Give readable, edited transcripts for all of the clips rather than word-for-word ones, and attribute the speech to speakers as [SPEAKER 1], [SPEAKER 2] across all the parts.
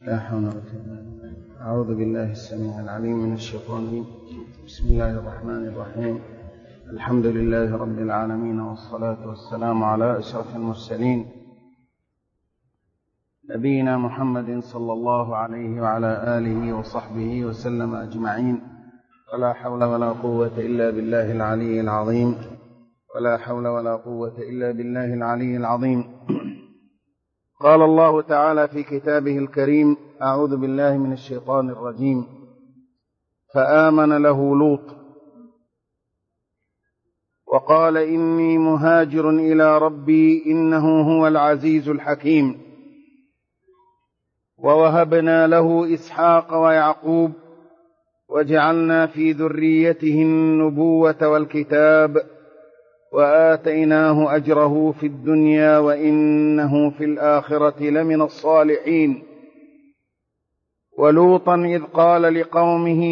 [SPEAKER 1] لا حول ولا قوة إلا بالله. أعوذ بالله السميع العليم من الشيطان الرجيم. بسم الله الرحمن الرحيم. الحمد لله رب العالمين، والصلاة والسلام على أشرف المرسلين نبينا محمد صلى الله عليه وعلى آله وصحبه وسلم أجمعين. ولا حول ولا قوة إلا بالله العلي العظيم. ولا حول ولا قوة إلا بالله العلي العظيم. قال الله تعالى في كتابه الكريم: أعوذ بالله من الشيطان الرجيم. فآمن له لوط وقال: إني مهاجر إلى ربي إنه هو العزيز الحكيم. ووهبنا له إسحاق ويعقوب وجعلنا في ذريته النبوة والكتاب وآتيناه أجره في الدنيا وإنه في الآخرة لمن الصالحين. ولوطا إذ قال لقومه: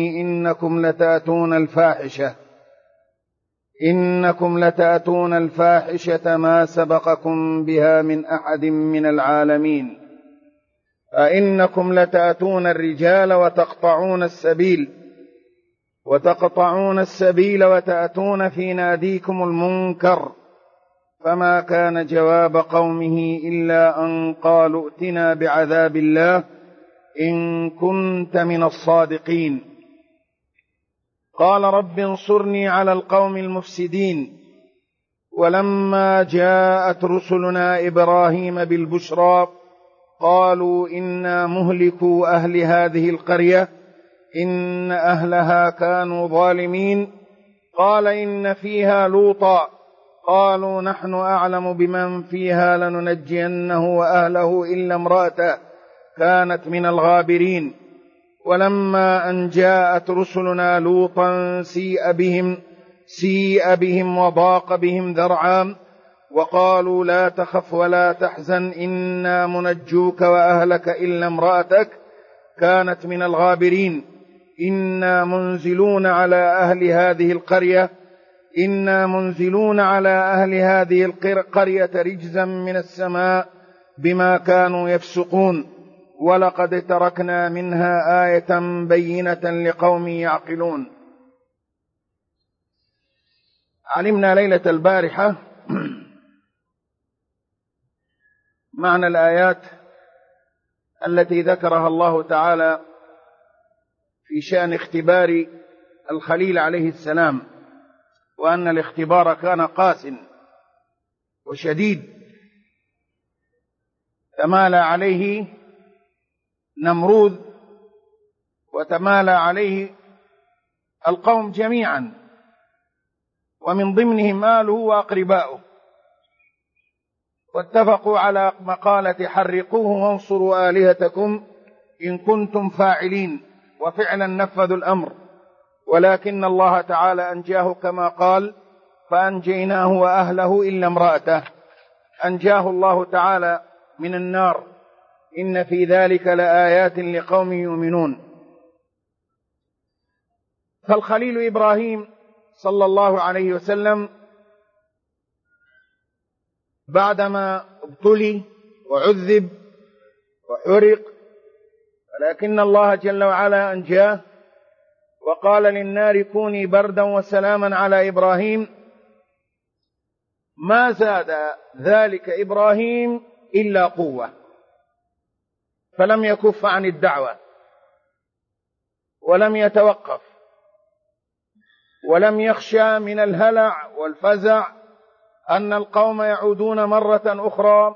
[SPEAKER 1] إنكم لتأتون الفاحشة ما سبقكم بها من أحد من العالمين. أئنكم لتأتون الرجال وتقطعون السبيل وتأتون في ناديكم المنكر. فما كان جواب قومه إلا أن قالوا: ائتنا بعذاب الله إن كنت من الصادقين. قال: رب انصرني على القوم المفسدين. ولما جاءت رسلنا إبراهيم بالبشرى قالوا: إنا مهلكو أهل هذه القرية إن أهلها كانوا ظالمين. قال: إن فيها لوطا. قالوا: نحن أعلم بمن فيها لننجينه وأهله إلا امرأته كانت من الغابرين. ولما أن جاءت رسلنا لوطا سيء بهم وضاق بهم ذرعا وقالوا: لا تخف ولا تحزن إنا منجوك وأهلك إلا امرأتك كانت من الغابرين. إنا منزلون على أهل هذه القرية رجزا من السماء بما كانوا يفسقون. ولقد تركنا منها آية بينة لقوم يعقلون. علمنا ليلة البارحة معنى الآيات التي ذكرها الله تعالى في شأن اختبار الخليل عليه السلام، وأن الاختبار كان قاس وشديد، تمالى عليه نمرود وتمالى عليه القوم جميعا، ومن ضمنهم آله وأقرباؤه، واتفقوا على مقالة: حرقوه وانصروا آلهتكم إن كنتم فاعلين. وفعلا نفذوا الأمر، ولكن الله تعالى أنجاه كما قال: فأنجيناه وأهله إلا امرأته. أنجاه الله تعالى من النار. إن في ذلك لآيات لقوم يؤمنون. فالخليل إبراهيم صلى الله عليه وسلم بعدما ابتلي وعذب وحرق، ولكن الله جل وعلا أنجاه وقال للنار: كوني بردا وسلاما على إبراهيم. ما زاد ذلك إبراهيم إلا قوة، فلم يكف عن الدعوة ولم يتوقف، ولم يخشى من الهلع والفزع أن القوم يعودون مرة أخرى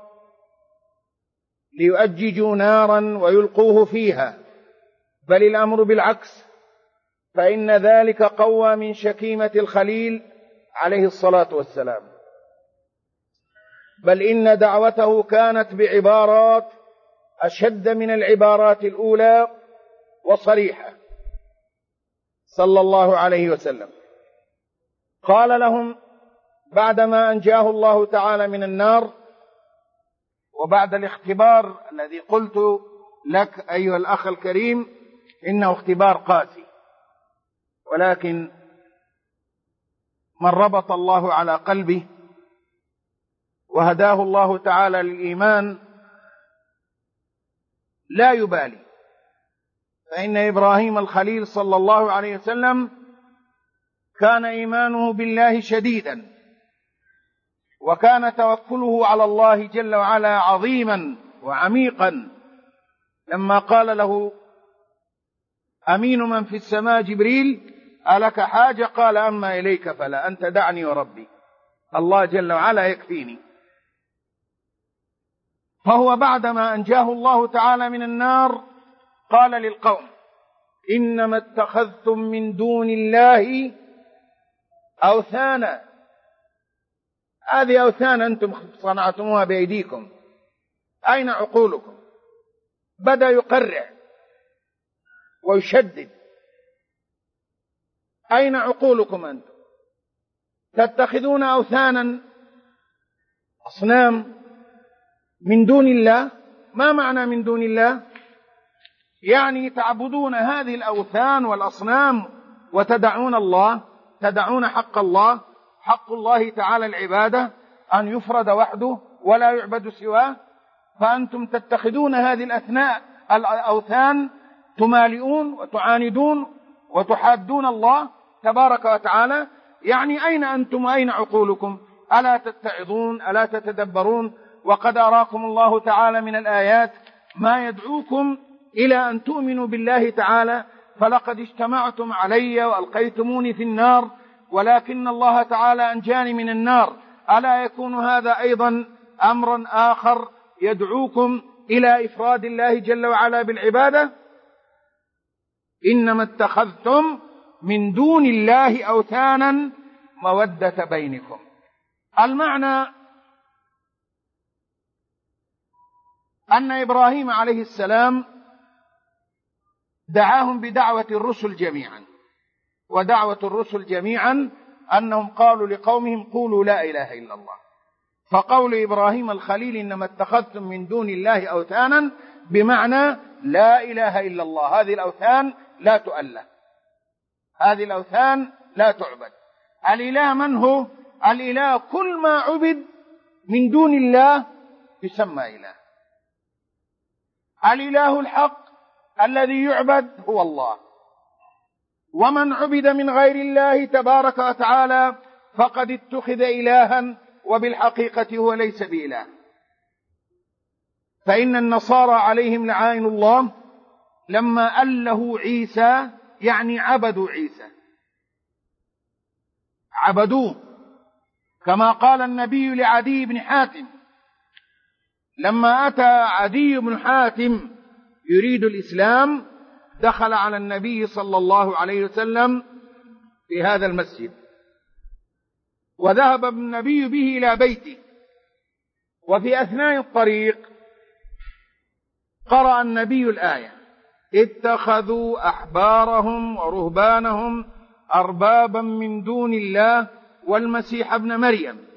[SPEAKER 1] ليؤججوا نارا ويلقوه فيها، بل الأمر بالعكس، فإن ذلك قوى من شكيمة الخليل عليه الصلاة والسلام. بل إن دعوته كانت بعبارات أشد من العبارات الأولى وصريحة صلى الله عليه وسلم. قال لهم بعدما أنجاه الله تعالى من النار، وبعد الاختبار الذي قلت لك أيها الأخ الكريم إنه اختبار قاسي، ولكن من ربط الله على قلبه وهداه الله تعالى للإيمان لا يبالي، فإن إبراهيم الخليل صلى الله عليه وسلم كان إيمانه بالله شديدا، وكان توكله على الله جل وعلا عظيما وعميقا. لما قال له أمين من في السماء جبريل ألك حاجة؟ قال أما إليك فلا، أنت دعني وربي، الله جل وعلا يكفيني. فهو بعدما أنجاه الله تعالى من النار قال للقوم إنما اتخذتم من دون الله أوثانا، هذه أوثان أنتم صنعتموها بأيديكم، أين عقولكم؟ بدأ يقرع ويشدد، أين عقولكم أنتم؟ تتخذون أوثانا أصنام من دون الله. ما معنى من دون الله؟ يعني تعبدون هذه الأوثان والأصنام وتدعون الله، تدعون حق الله، حق الله تعالى العبادة أن يفرد وحده ولا يعبد سواه، فأنتم تتخذون هذه الأوثان تمالئون وتعاندون وتحادون الله تبارك وتعالى. يعني أين أنتم وأين عقولكم؟ ألا تتعظون؟ ألا تتدبرون؟ وقد أراكم الله تعالى من الآيات ما يدعوكم إلى أن تؤمنوا بالله تعالى، فلقد اجتمعتم علي وألقيتموني في النار ولكن الله تعالى أنجاني من النار. ألا يكون هذا أيضا أمرا آخر يدعوكم إلى إفراد الله جل وعلا بالعبادة؟ إنما اتخذتم من دون الله أوثانا مودة بينكم. المعنى أن إبراهيم عليه السلام دعاهم بدعوة الرسل جميعا، ودعوة الرسل جميعا أنهم قالوا لقومهم قولوا لا إله إلا الله. فقول إبراهيم الخليل إنما اتخذتم من دون الله أوثانا بمعنى لا إله إلا الله، هذه الأوثان لا تؤله، هذه الأوثان لا تعبد. الإله من هو؟ الإله كل ما عبد من دون الله يسمى إله. الإله الحق الذي يعبد هو الله، ومن عبد من غير الله تبارك وتعالى فقد اتخذ إلها وبالحقيقة هو ليس بإله. فإن النصارى عليهم لعائن الله لما أله عيسى يعني عبدوا عيسى، عبدوه، كما قال النبي لعدي بن حاتم لما أتى عدي بن حاتم يريد الإسلام دخل على النبي صلى الله عليه وسلم في هذا المسجد، وذهب النبي به إلى بيته، وفي أثناء الطريق قرأ النبي الآية اتخذوا أحبارهم ورهبانهم أربابا من دون الله والمسيح ابن مريم.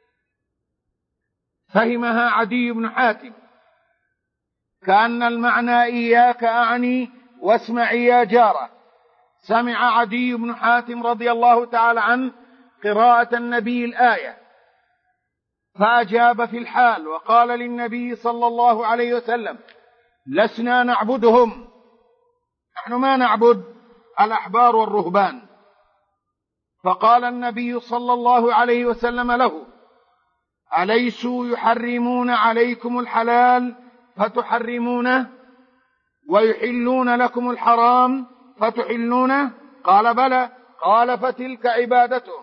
[SPEAKER 1] فهمها عدي بن حاتم كأن المعنى إياك أعني واسمعي يا جارة. سمع عدي بن حاتم رضي الله تعالى عنه قراءة النبي الآية فأجاب في الحال وقال للنبي صلى الله عليه وسلم لسنا نعبدهم، نحن ما نعبد الأحبار والرهبان. فقال النبي صلى الله عليه وسلم له أليسوا يحرمون عليكم الحلال فتحرمونه ويحلون لكم الحرام فتحلونه؟ قال بلى. قال فتلك عبادته.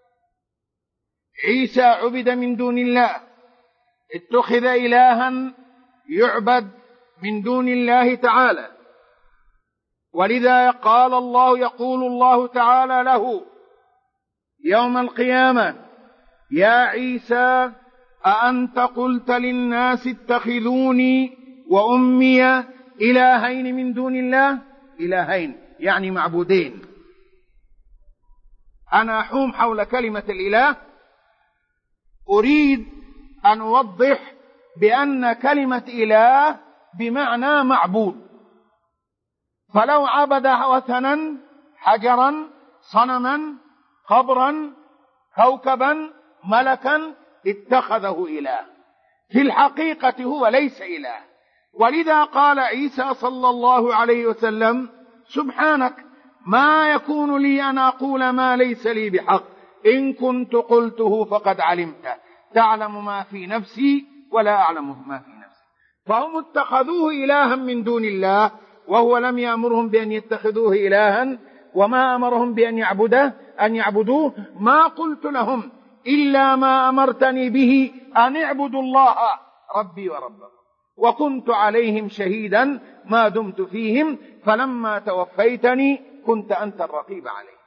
[SPEAKER 1] عيسى عبد من دون الله، اتخذ إلها يعبد من دون الله تعالى، ولذا يقول الله تعالى له يوم القيامة يا عيسى أأنت قلت للناس اتخذوني وأمي إلهين من دون الله؟ إلهين يعني معبودين. أنا أحوم حول كلمة الإله، أريد أن أوضح بأن كلمة إله بمعنى معبود. فلو عبد وثنا حجرا صنما قبرا كوكبا ملكا اتخذه إله، في الحقيقة هو ليس إله،
[SPEAKER 2] ولذا قال عيسى صلى الله عليه وسلم: سبحانك ما يكون لي أن أقول ما ليس لي بحق، إن كنت قلته فقد علمته، تعلم ما في نفسي ولا أعلم ما في نفسي. فهم اتخذوه إلها من دون الله، وهو لم يأمرهم بأن يتخذوه إلها، وما أمرهم بأن يعبدوه. ما قلت لهم إلا ما أمرتني به أن اعبدوا الله ربي وربكم، وكنت عليهم شهيدا ما دمت فيهم، فلما توفيتني كنت أنت الرقيب عليهم.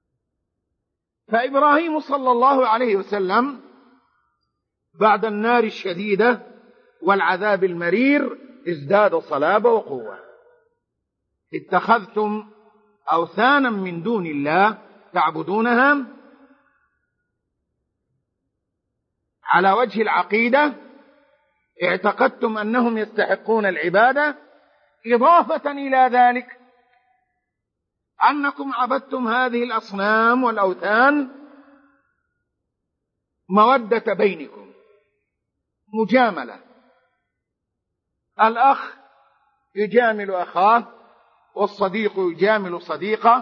[SPEAKER 2] فإبراهيم صلى الله عليه وسلم بعد النار الشديدة والعذاب المرير ازداد صلابة وقوة. اتخذتم أوثانا من دون الله تعبدونها على وجه العقيدة، اعتقدتم أنهم يستحقون العبادة، إضافة إلى ذلك أنكم عبدتم هذه الأصنام والأوثان مودة بينكم، مجاملة، الأخ يجامل أخاه والصديق يجامل صديقه،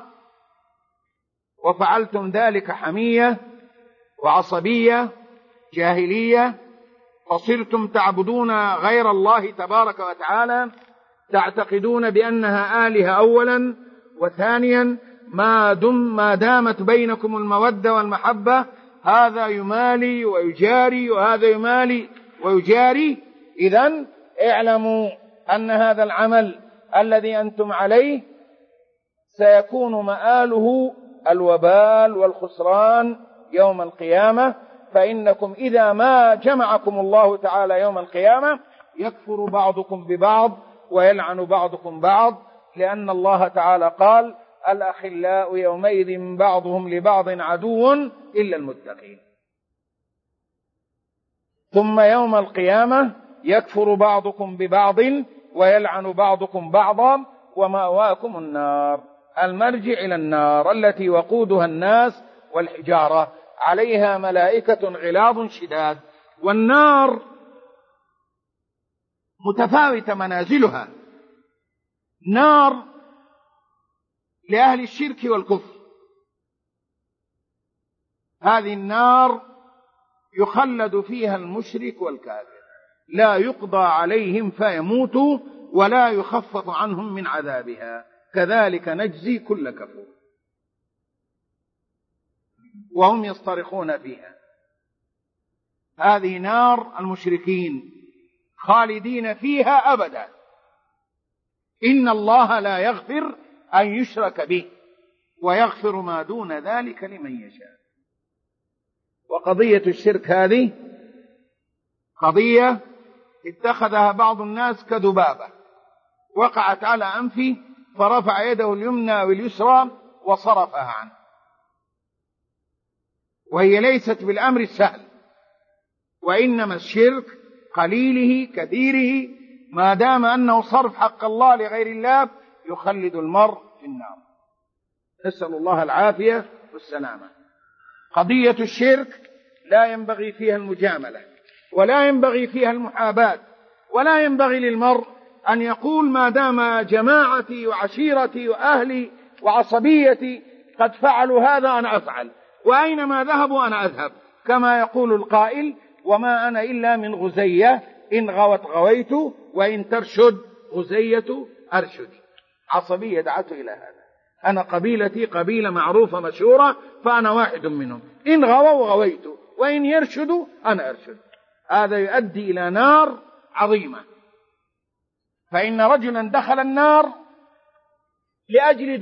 [SPEAKER 2] وفعلتم ذلك حمية وعصبية جاهلية، فصرتم تعبدون غير الله تبارك وتعالى، تعتقدون بأنها آلهة أولا، وثانيا ما دامت بينكم المودة والمحبة، هذا يمالي ويجاري وهذا يمالي ويجاري. إذن اعلموا أن هذا العمل الذي أنتم عليه سيكون مآله الوبال والخسران يوم القيامة، فإنكم إذا ما جمعكم الله تعالى يوم القيامة يكفر بعضكم ببعض ويلعن بعضكم بعض، لأن الله تعالى قال: الأخلاء يومئذ بعضهم لبعض عدو إلا المتقين. ثم يوم القيامة يكفر بعضكم ببعض ويلعن بعضكم بعضا، ومأواكم النار، المرجع إلى النار التي وقودها الناس والحجارة، عليها ملائكة غلاظ شداد. والنار متفاوتة منازلها، نار لأهل الشرك والكفر، هذه النار يخلد فيها المشرك والكافر، لا يقضى عليهم فيموتوا ولا يخفف عنهم من عذابها، كذلك نجزي كل كفور، وهم يصطرخون فيها. هذه نار المشركين خالدين فيها أبدا. إن الله لا يغفر أن يشرك به ويغفر ما دون ذلك لمن يشاء. وقضية الشرك هذه قضية اتخذها بعض الناس كذبابة وقعت على أنفه، فرفع يده اليمنى واليسرى وصرفها عنه، وهي ليست بالأمر السهل، وإنما الشرك قليله كثيره ما دام أنه صرف حق الله لغير الله يخلد المرء في النار، نسأل الله العافية والسلامة. قضية الشرك لا ينبغي فيها المجاملة، ولا ينبغي فيها المحاباة، ولا ينبغي للمرء أن يقول ما دام جماعتي وعشيرتي وأهلي وعصبيتي قد فعلوا هذا أنا أفعل، وأينما ذهبوا أنا أذهب، كما يقول القائل: وما أنا إلا من غزية، إن غوت غويت وإن ترشد غزية أرشد. عصبية دعته إلى هذا، أنا قبيلتي قبيلة معروفة مشهورة فأنا واحد منهم، إن غووا غويت وإن يرشدوا أنا أرشد. هذا يؤدي إلى نار عظيمة. فإن رجلا دخل النار لأجل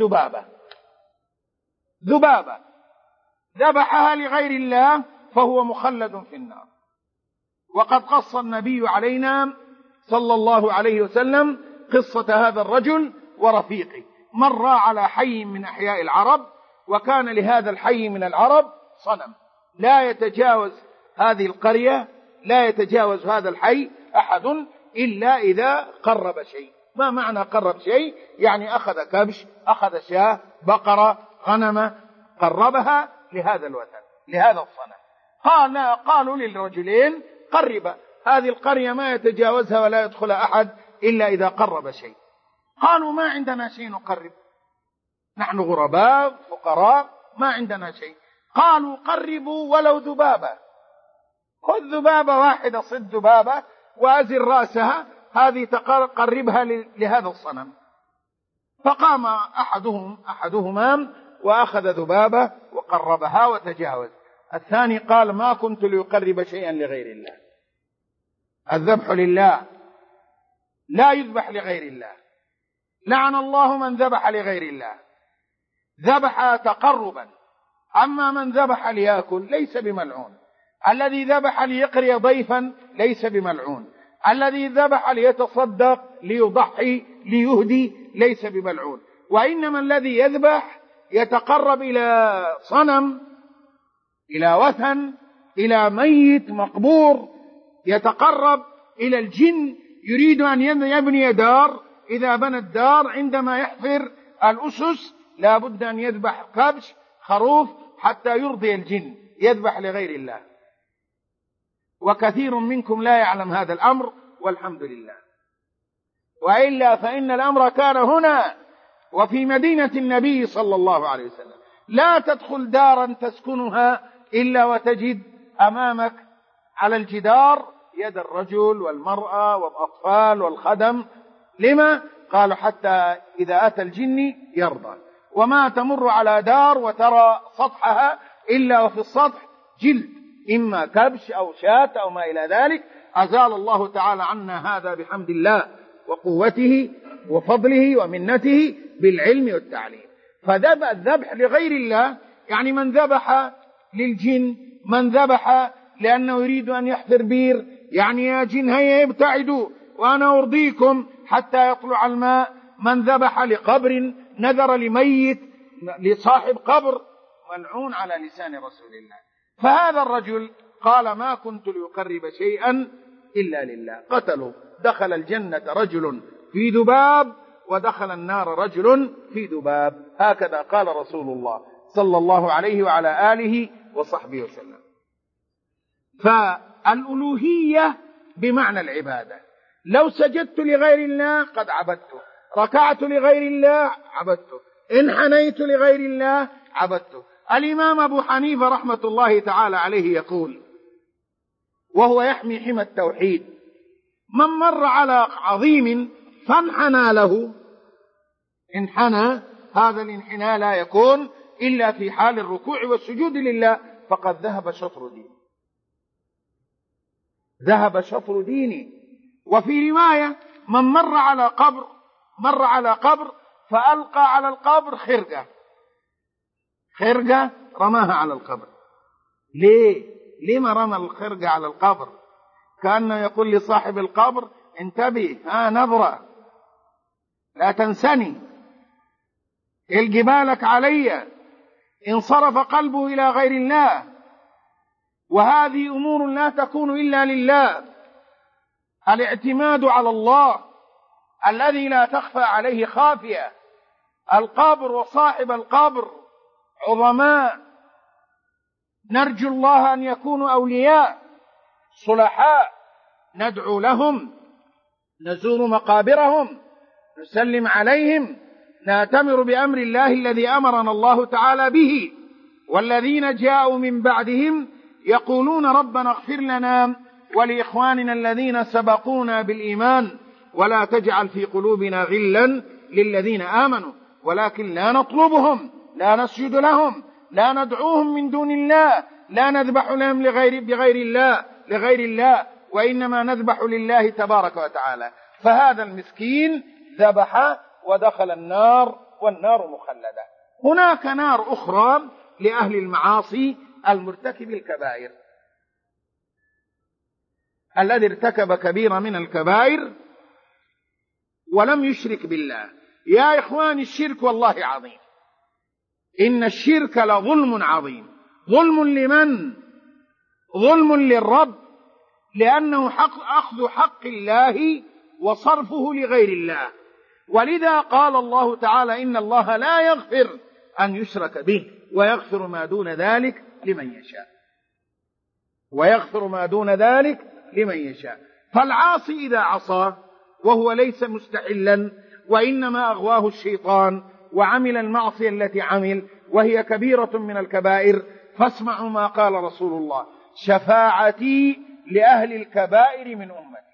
[SPEAKER 2] ذبابة ذبحها لغير الله فهو مخلد في النار. وقد قص النبي علينا صلى الله عليه وسلم قصة هذا الرجل ورفيقه. مر على حي من أحياء العرب، وكان لهذا الحي من العرب صنم لا يتجاوز هذه القرية، لا يتجاوز هذا الحي أحد إلا إذا قرب شيء. ما معنى قرب شيء؟ يعني أخذ كبش، أخذ شاة، بقرة، غنمة، قربها لهذا الوثن، لهذا الصنم. قالوا للرجلين: قرب هذه القرية ما يتجاوزها ولا يدخل أحد إلا إذا قرب شيء. قالوا ما عندنا شيء نقرب، نحن غرباء فقراء ما عندنا شيء. قالوا قربوا ولو ذبابة، خذ ذبابة واحدة، صد ذبابة وأزل رأسها، هذه قربها لهذا الصنم. فقام أحدهما وأخذ ذبابة وقربها وتجاوز. الثاني قال ما كنت ليقرب شيئا لغير الله. الذبح لله، لا يذبح لغير الله. لعن الله من ذبح لغير الله، ذبح تقربا. أما من ذبح ليأكل ليس بملعون، الذي ذبح ليقري ضيفا ليس بملعون، الذي ذبح ليتصدق ليضحي ليهدي ليس بملعون. وإنما الذي يذبح يتقرب إلى صنم، إلى وثن، إلى ميت مقبور، يتقرب إلى الجن، يريد أن يبني دار. إذا بنى الدار عندما يحفر الأسس لا بد أن يذبح كبش خروف حتى يرضي الجن، يذبح لغير الله. وكثير منكم لا يعلم هذا الأمر والحمد لله، وإلا فإن الأمر كان هنا وفي مدينة النبي صلى الله عليه وسلم. لا تدخل دارا تسكنها إلا وتجد أمامك على الجدار يد الرجل والمرأة والأطفال والخدم. لما؟ قالوا حتى إذا أتى الجن يرضى. وما تمر على دار وترى سطحها إلا وفي السطح جلد، إما كبش أو شاة أو ما إلى ذلك. أزال الله تعالى عنا هذا بحمد الله وقوته وفضله ومنته بالعلم والتعليم. فالذبح لغير الله يعني من ذبح للجن، من ذبح لأنه يريد أن يحفر بير، يعني يا جن هيا ابتعدوا وأنا أرضيكم حتى يطلع الماء. من ذبح لقبر، نذر لميت، لصاحب قبر، ملعون على لسان رسول الله. فهذا الرجل قال ما كنت ليقرب شيئا إلا لله. قتلوا. دخل الجنة رجل في ذباب ودخل النار رجل في ذباب، هكذا قال رسول الله صلى الله عليه وعلى آله وصحبه وسلم. فالألوهية بمعنى العبادة. لو سجدت لغير الله قد عبدته، ركعت لغير الله عبدته، انحنيت لغير الله عبدته. الإمام أبو حنيفة رحمة الله تعالى عليه يقول وهو يحمي حمى التوحيد: من مر على عظيم فانحنى له، انحنى، هذا الانحناء لا يكون إلا في حال الركوع والسجود لله، فقد ذهب شطر دينه، ذهب شطر دينه. وفي رواية: من مر على قبر فألقى على القبر خرقة رماها على القبر. ليه ما رمى الخرقة على القبر؟ كأنه يقول لصاحب القبر: انتبه، نظرة، لا تنسني، القي بالك علي. انصرف قلبه إلى غير الله، وهذه أمور لا تكون إلا لله. الاعتماد على الله الذي لا تخفى عليه خافية. القبر وصاحب القبر عظماء، نرجو الله أن يكونوا أولياء صلحاء، ندعو لهم، نزور مقابرهم، نسلم عليهم، نأتمر بأمر الله الذي أمرنا الله تعالى به. والذين جاءوا من بعدهم يقولون ربنا اغفر لنا ولإخواننا الذين سبقونا بالإيمان ولا تجعل في قلوبنا غلا للذين آمنوا، ولكن لا نطلبهم، لا نسجد لهم، لا ندعوهم من دون الله، لا نذبح لهم لغير الله، وإنما نذبح لله تبارك وتعالى. فهذا المسكين ذبح ودخل النار، والنار مخلدة. هناك نار أخرى لأهل المعاصي، المرتكب الكبائر، الذي ارتكب كبيرة من الكبائر ولم يشرك بالله. يا إخواني، الشرك والله عظيم، إن الشرك لظلم عظيم. ظلم لمن؟ ظلم للرب، لأنه أخذ حق الله وصرفه لغير الله. ولذا قال الله تعالى: إن الله لا يغفر أن يشرك به ويغفر ما دون ذلك لمن يشاء، ويغفر ما دون ذلك لمن يشاء. فالعاصي إذا عصى وهو ليس مستحلا، وإنما أغواه الشيطان وعمل المعصية التي عمل، وهي كبيرة من الكبائر. فاسمعوا ما قال رسول الله: شفاعتي لأهل الكبائر من أمتي،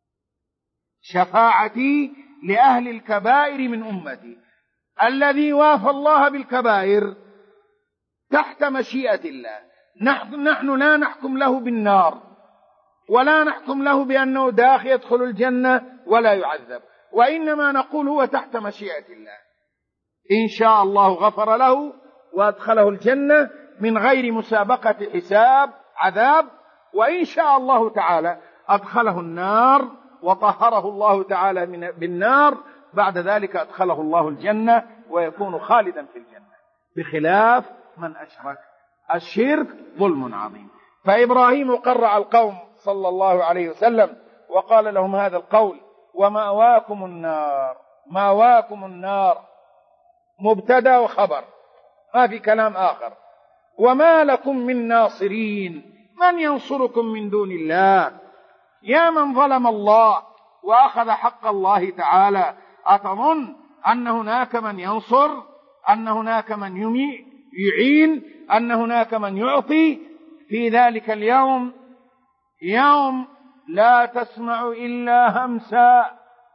[SPEAKER 2] شفاعتي لأهل الكبائر من أمتي. الذي وافى الله بالكبائر تحت مشيئة الله. نحن لا نحكم له بالنار، ولا نحكم له بأنه داخل يدخل الجنة ولا يعذب، وإنما نقول هو تحت مشيئة الله. إن شاء الله غفر له وأدخله الجنة من غير مسابقة حساب عذاب، وإن شاء الله تعالى أدخله النار وطهره الله تعالى بالنار، بعد ذلك أدخله الله الجنة ويكون خالدا في الجنة، بخلاف من أشرك. الشرك ظلم عظيم. فإبراهيم قرع القوم صلى الله عليه وسلم وقال لهم هذا القول: ومأواكم النار. مأواكم النار مبتدأ وخبر، ما في كلام آخر. وما لكم من ناصرين، من ينصركم من دون الله؟ يا من ظلم الله وأخذ حق الله تعالى، أتظن أن هناك من ينصر؟ أن هناك من يعين؟ أن هناك من يعطي؟ في ذلك اليوم يوم لا تسمع إلا همسا.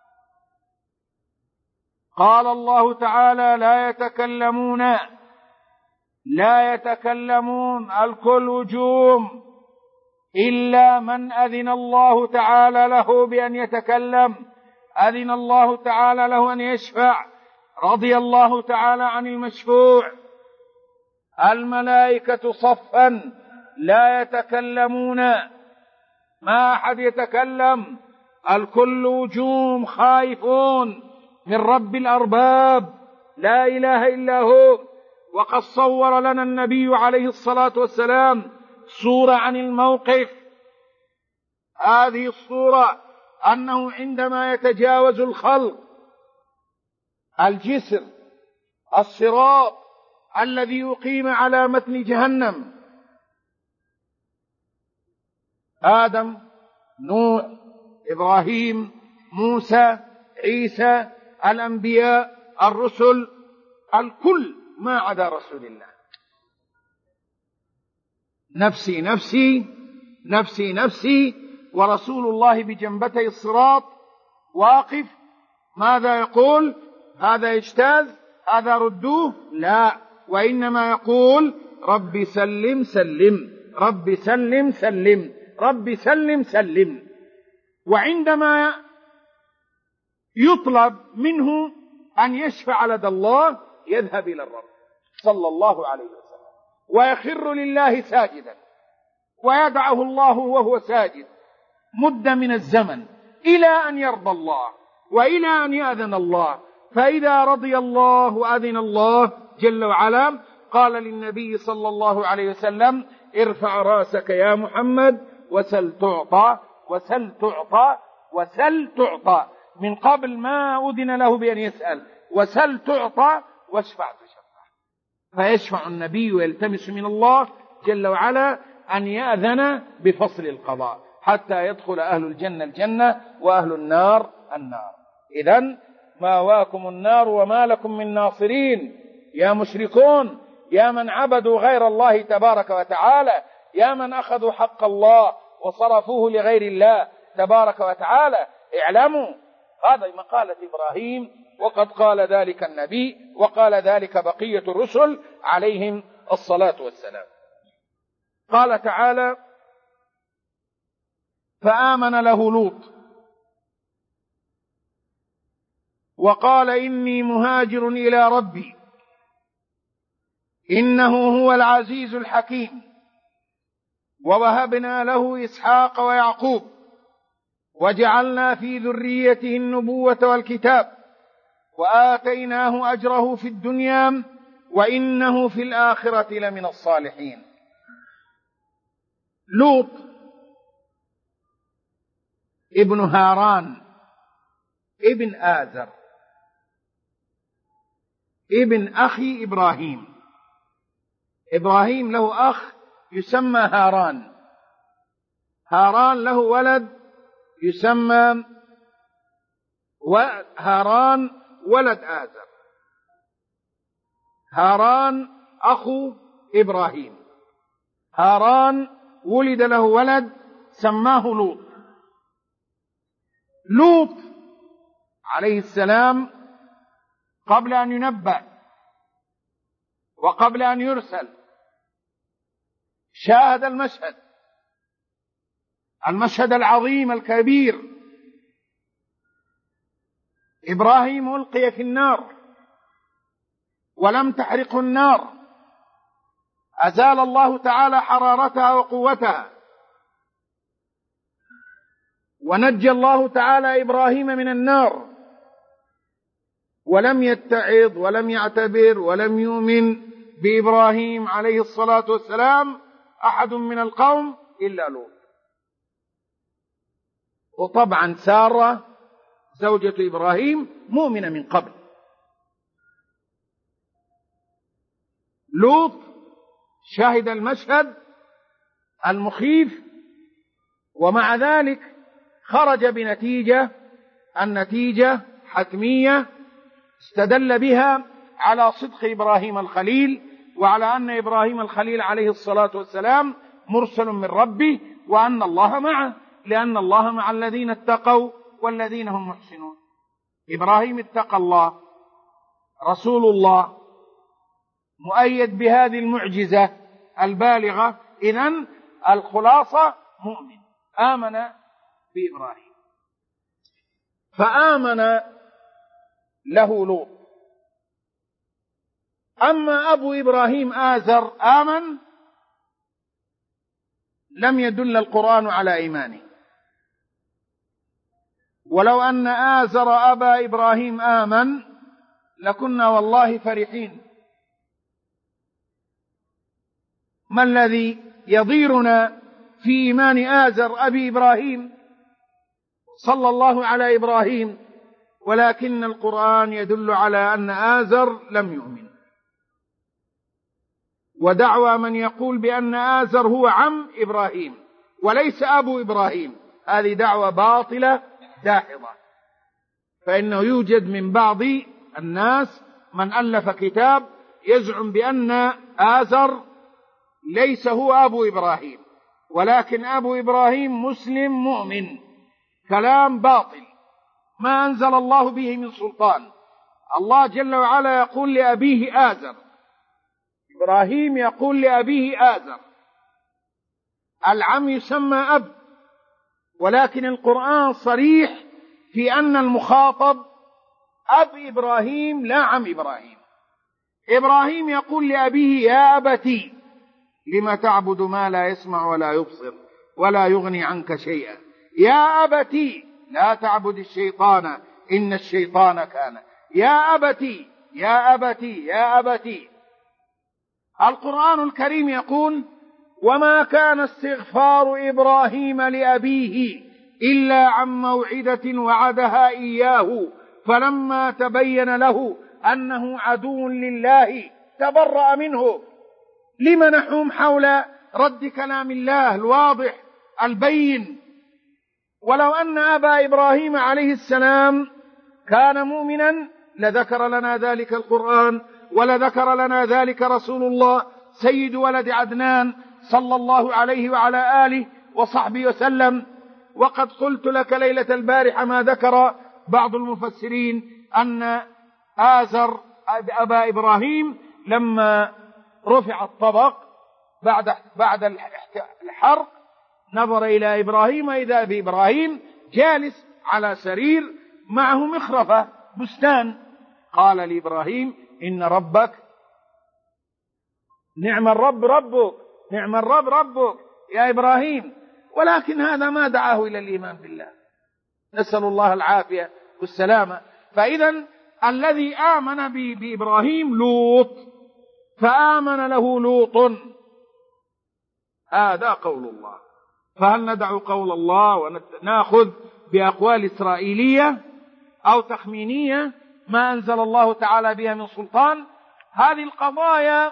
[SPEAKER 2] قال الله تعالى: لا يتكلمون الكل وجوم إلا من أذن الله تعالى له بأن يتكلم، أذن الله تعالى له أن يشفع، رضي الله تعالى عن المشفوع. الملائكة صفا لا يتكلمون، ما أحد يتكلم، الكل وجوم خائفون من رب الأرباب لا إله إلا هو. وقد صور لنا النبي عليه الصلاة والسلام صورة عن الموقف. هذه الصورة أنه عندما يتجاوز الخلق الجسر الصراط الذي يقيم على متن جهنم، آدم، نوح، إبراهيم، موسى، عيسى، الأنبياء، الرسل، الكل ما عدا رسول الله. نفسي نفسي نفسي نفسي، ورسول الله بجنبتي الصراط واقف. ماذا يقول؟ هذا يجتاز، هذا ردوه؟ لا، وإنما يقول: رب سلم سلم، رب سلم سلم، رب سلم سلم. وعندما يطلب منه أن يشفع لدى الله يذهب إلى الرب صلى الله عليه وسلم ويخر لله ساجدا، ويدعه الله وهو ساجد مدة من الزمن إلى أن يرضى الله وإلى أن يأذن الله. فإذا رضي الله وأذن الله جل وعلا قال للنبي صلى الله عليه وسلم: ارفع رأسك يا محمد وسل تعطى، وسل تعطى، وسل تعطى، من قبل ما أذن له بأن يسأل، وسل تعطى واشفع تشفع. فيشفع النبي ويلتمس من الله جل وعلا أن يأذن بفصل القضاء حتى يدخل أهل الجنة الجنة وأهل النار النار. إذن مأواكم النار وما لكم من ناصرين. يا مشركون، يا من عبدوا غير الله تبارك وتعالى، يا من أخذوا حق الله وصرفوه لغير الله تبارك وتعالى، اعلموا هذا مقالة إبراهيم، وقد قال ذلك النبي، وقال ذلك بقية الرسل عليهم الصلاة والسلام. قال تعالى: فآمن له لوط وقال إني مهاجر إلى ربي إنه هو العزيز الحكيم. ووهبنا له إسحاق ويعقوب وجعلنا في ذريته النبوة والكتاب وآتيناه أجره في الدنيا وإنه في الآخرة لمن الصالحين. لوط ابن هاران ابن آزر ابن أخي إبراهيم. إبراهيم له أخ يسمى هاران، هاران له ولد يسمى وهاران ولد آزر. هاران أخو إبراهيم. هاران ولد له ولد سماه لوط. لوط عليه السلام قبل أن ينبأ وقبل أن يرسل شاهد المشهد العظيم الكبير. إبراهيم ألقي في النار ولم تحرقه النار، أزال الله تعالى حرارتها وقوتها، ونجى الله تعالى إبراهيم من النار، ولم يتعظ ولم يعتبر ولم يؤمن بإبراهيم عليه الصلاة والسلام أحد من القوم إلا لوط. وطبعا سارة زوجة إبراهيم مؤمنة من قبل. لوط شاهد المشهد المخيف، ومع ذلك خرج بنتيجة، النتيجة حتمية استدل بها على صدق إبراهيم الخليل، وعلى أن إبراهيم الخليل عليه الصلاة والسلام مرسل من ربه، وأن الله معه، لأن الله مع الذين اتقوا والذين هم محسنون. إبراهيم اتقى الله، رسول الله، مؤيد بهذه المعجزة البالغة. إذن الخلاصة مؤمن، آمن بإبراهيم، فآمن له لوط. أما أبو إبراهيم آزر آمن، لم يدل القرآن على إيمانه. ولو أن آزر أبا إبراهيم آمن لكنا والله فرحين. ما الذي يضيرنا في إيمان آزر أبي إبراهيم صلى الله على إبراهيم؟ ولكن القرآن يدل على أن آزر لم يؤمن. ودعوى من يقول بأن آزر هو عم إبراهيم وليس أبو إبراهيم، هذه دعوة باطلة داحضة. فإنه يوجد من بعض الناس من ألف كتاب يزعم بأن آزر ليس هو أبو إبراهيم، ولكن أبو إبراهيم مسلم مؤمن. كلام باطل ما أنزل الله به من سلطان. الله جل وعلا يقول لأبيه آزر، إبراهيم يقول لأبيه آزر. العم يسمى أب، ولكن القرآن صريح في أن المخاطب أب إبراهيم لا عم إبراهيم. إبراهيم يقول لأبيه يا أبتي لم تعبد ما لا يسمع ولا يبصر ولا يغني عنك شيئا، يا أبتي لا تعبد الشيطان إن الشيطان كان، يا أبتي يا أبتي يا أبتي. القرآن الكريم يقول وما كان استغفار إبراهيم لأبيه إلا عن موعدة وعدها إياه فلما تبين له أنه عدو لله تبرأ منه. لم نحوم حول رد كلام الله الواضح البين؟ ولو أن أبا إبراهيم عليه السلام كان مؤمنا لذكر لنا ذلك القرآن، ولذكر لنا ذلك رسول الله سيد ولد عدنان صلى الله عليه وعلى آله وصحبه وسلم. وقد قلت لك ليلة البارحة ما ذكر بعض المفسرين أن آزر أبا إبراهيم لما رفع الطبق بعد الحرق نظر إلى إبراهيم إذا بإبراهيم جالس على سرير معه مخرفة بستان. قال لإبراهيم إن ربك نعم الرب ربك، نعم الرب ربك يا إبراهيم. ولكن هذا ما دعاه إلى الإيمان بالله، نسأل الله العافية والسلامة. فإذا الذي آمن بإبراهيم لوط، فآمن له لوط. هذا قول الله. فهل ندع قول الله ونأخذ بأقوال إسرائيلية أو تخمينية ما أنزل الله تعالى بها من سلطان؟ هذه القضايا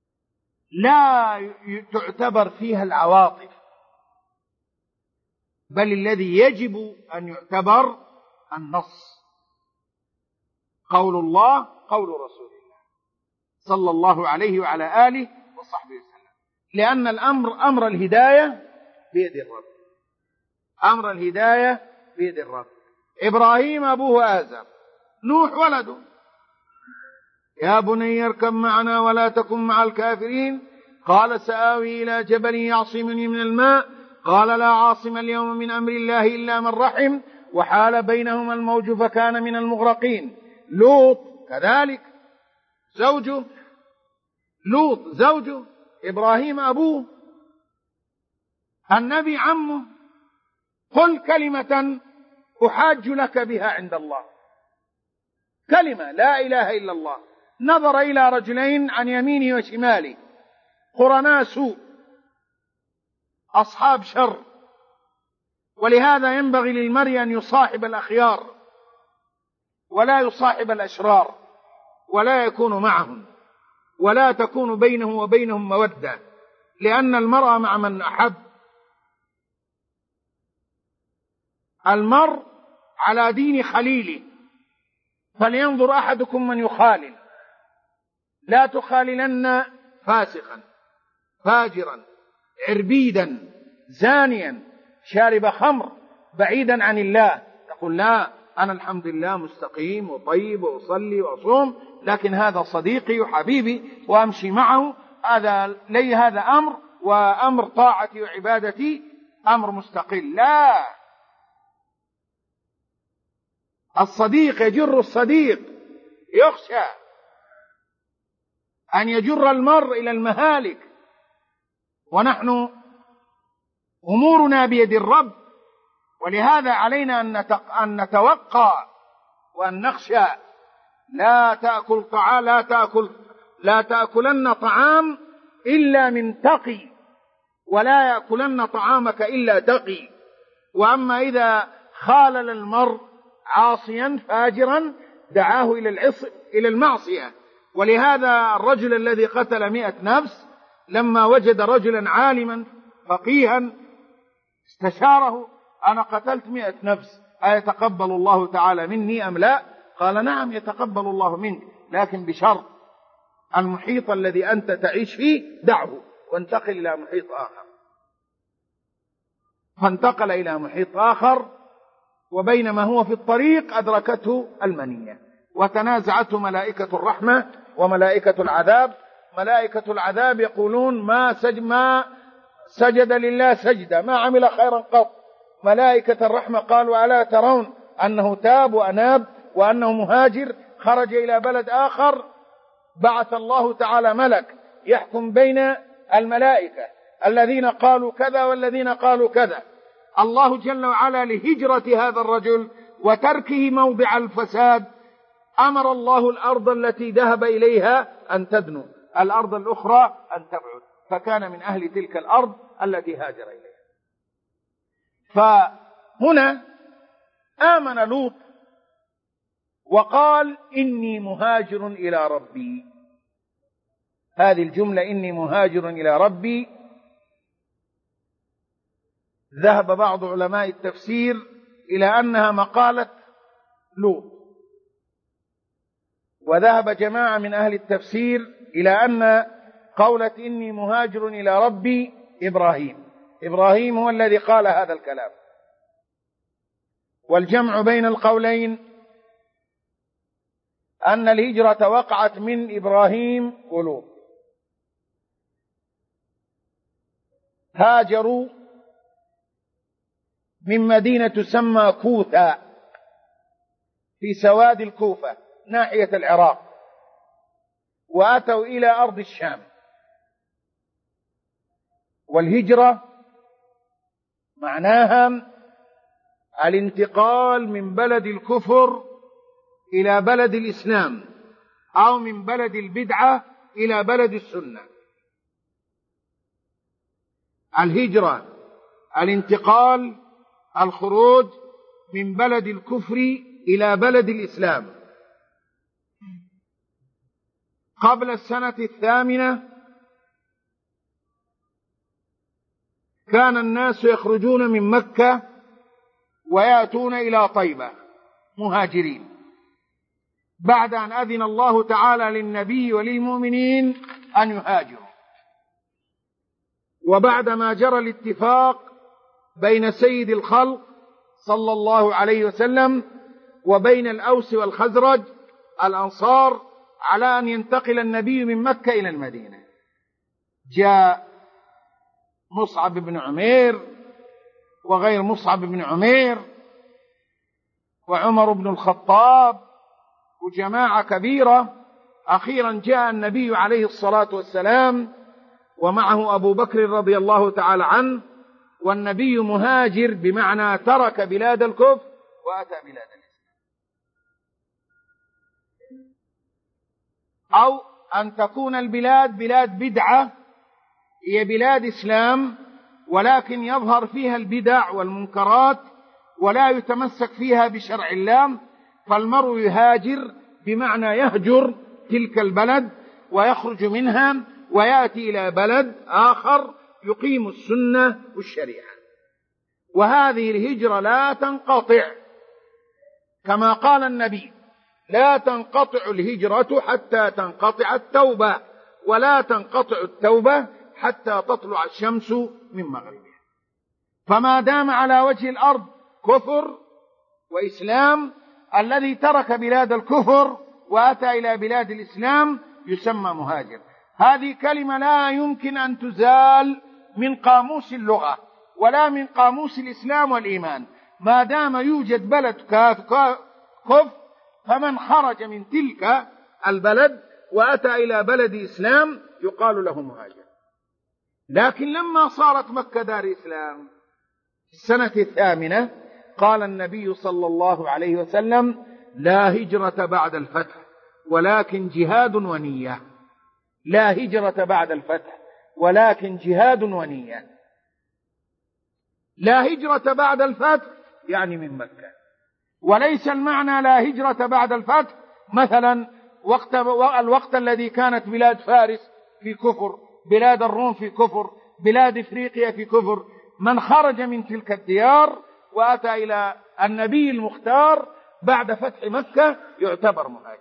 [SPEAKER 2] لا تعتبر فيها العواطف، بل الذي يجب أن يعتبر النص، قول الله قول رسول الله صلى الله عليه وعلى آله وصحبه وسلم، لأن أمر الهداية بيد الرب، أمر الهداية بيد الرب. إبراهيم أبوه آزر، نوح ولده، يا بني اركب معنا ولا تكن مع الكافرين، قال سآوي إلى جبل يعصمني من الماء، قال لا عاصم اليوم من أمر الله إلا من رحم، وحال بينهما الموج فكان من المغرقين. لوط كذلك زوجه، لوط زوجه، إبراهيم أبوه، النبي عمه. قل كلمة أحاج لك بها عند الله، كلمة لا إله إلا الله. نظر إلى رجلين عن يمينه وشماله قرناء سوء، أصحاب شر، ولهذا ينبغي للمرء أن يصاحب الأخيار ولا يصاحب الأشرار، ولا يكون معهم، ولا تكون بينه وبينهم مودة، لأن المرء مع من أحب. المرء على دين خليله، فلينظر أحدكم من يخالل، لا تخاللن فاسقا فاجرا عربيدا زانيا شارب خمر بعيدا عن الله، تقول لا أنا الحمد لله مستقيم وطيب وأصلي وأصوم، لكن هذا صديقي وحبيبي وأمشي معه، هذا أمر، وأمر طاعتي وعبادتي أمر مستقل. لا، الصديق يجر الصديق، يخشى أن يجر المرء إلى المهالك، ونحن أمورنا بيد الرب، ولهذا علينا أن نتوقع وأن نخشى. لا تأكلن طعام إلا من تقي، ولا يأكلن طعامك إلا تقي. وأما إذا خالل المرء عاصيا فاجرا دعاه إلى المعصية. ولهذا الرجل الذي قتل 100 نفس لما وجد رجلا عالما فقيها استشاره: أنا قتلت 100 نفس، أيتقبل الله تعالى مني أم لا؟ قال: نعم يتقبل الله منك، لكن بشرط المحيط الذي أنت تعيش فيه دعه وانتقل إلى محيط آخر. فانتقل إلى محيط آخر، وبينما هو في الطريق أدركته المنية، وتنازعته ملائكة الرحمة وملائكة العذاب. ملائكة العذاب يقولون: ما سجد لله سجدة، ما عمل خيرا قط. ملائكة الرحمة قالوا: ألا ترون أنه تاب وأناب وأنه مهاجر خرج إلى بلد آخر؟ بعث الله تعالى ملك يحكم بين الملائكة الذين قالوا كذا والذين قالوا كذا. الله جل وعلا لهجرة هذا الرجل وتركه موضع الفساد أمر الله الأرض التي ذهب إليها أن تدنو، الأرض الأخرى أن تبعد، فكان من أهل تلك الأرض التي هاجر إليها. فهنا آمن لوط وقال: إني مهاجر إلى ربي. هذه الجملة إني مهاجر إلى ربي ذهب بعض علماء التفسير إلى أنها مقالة لوط، وذهب جماعة من أهل التفسير إلى أن قولة إني مهاجر إلى ربي إبراهيم هو الذي قال هذا الكلام. والجمع بين القولين أن الهجرة وقعت من إبراهيم ولوط، هاجروا من مدينة تسمى كوثا في سواد الكوفة ناحية العراق، وأتوا إلى أرض الشام. والهجرة معناها الانتقال من بلد الكفر إلى بلد الإسلام، أو من بلد البدعة إلى بلد السنة. الهجرة الانتقال، الخروج من بلد الكفر إلى بلد الإسلام. قبل السنة 8 كان الناس يخرجون من مكة ويأتون إلى طيبة مهاجرين بعد أن أذن الله تعالى للنبي وللمؤمنين أن يهاجروا، وبعدما جرى الاتفاق بين سيد الخلق صلى الله عليه وسلم وبين الأوس والخزرج الأنصار على أن ينتقل النبي من مكة إلى المدينة، جاء مصعب بن عمير وغير مصعب بن عمير وعمر بن الخطاب وجماعة كبيرة. أخيرا جاء النبي عليه الصلاة والسلام ومعه أبو بكر رضي الله تعالى عنه، والنبي مهاجر بمعنى ترك بلاد الكفر وأتى بلاد الإسلام، أو أن تكون البلاد بلاد بدعة هي بلاد إسلام ولكن يظهر فيها البدع والمنكرات ولا يتمسك فيها بشرع الله، فالمرء يهاجر بمعنى يهجر تلك البلد ويخرج منها ويأتي إلى بلد آخر يقيم السنة والشريعة. وهذه الهجرة لا تنقطع، كما قال النبي: لا تنقطع الهجرة حتى تنقطع التوبة، ولا تنقطع التوبة حتى تطلع الشمس من مغربها. فما دام على وجه الأرض كفر وإسلام، الذي ترك بلاد الكفر وأتى إلى بلاد الإسلام يسمى مهاجر. هذه كلمة لا يمكن أن تزال من قاموس اللغة ولا من قاموس الإسلام والإيمان. ما دام يوجد بلد كفر، فمن خرج من تلك البلد وأتى إلى بلد إسلام يقال له مهاجر. لكن لما صارت مكة دار إسلام في السنة 8 قال النبي صلى الله عليه وسلم: لا هجرة بعد الفتح ولكن جهاد ونية. لا هجرة بعد الفتح ولكن جهاد ونية. لا هجرة بعد الفتح يعني من مكة، وليس المعنى لا هجرة بعد الفتح مثلا الوقت الذي كانت بلاد فارس في كفر، بلاد الروم في كفر، بلاد إفريقيا في كفر. من خرج من تلك الديار وأتى إلى النبي المختار بعد فتح مكة يعتبر مهاجر.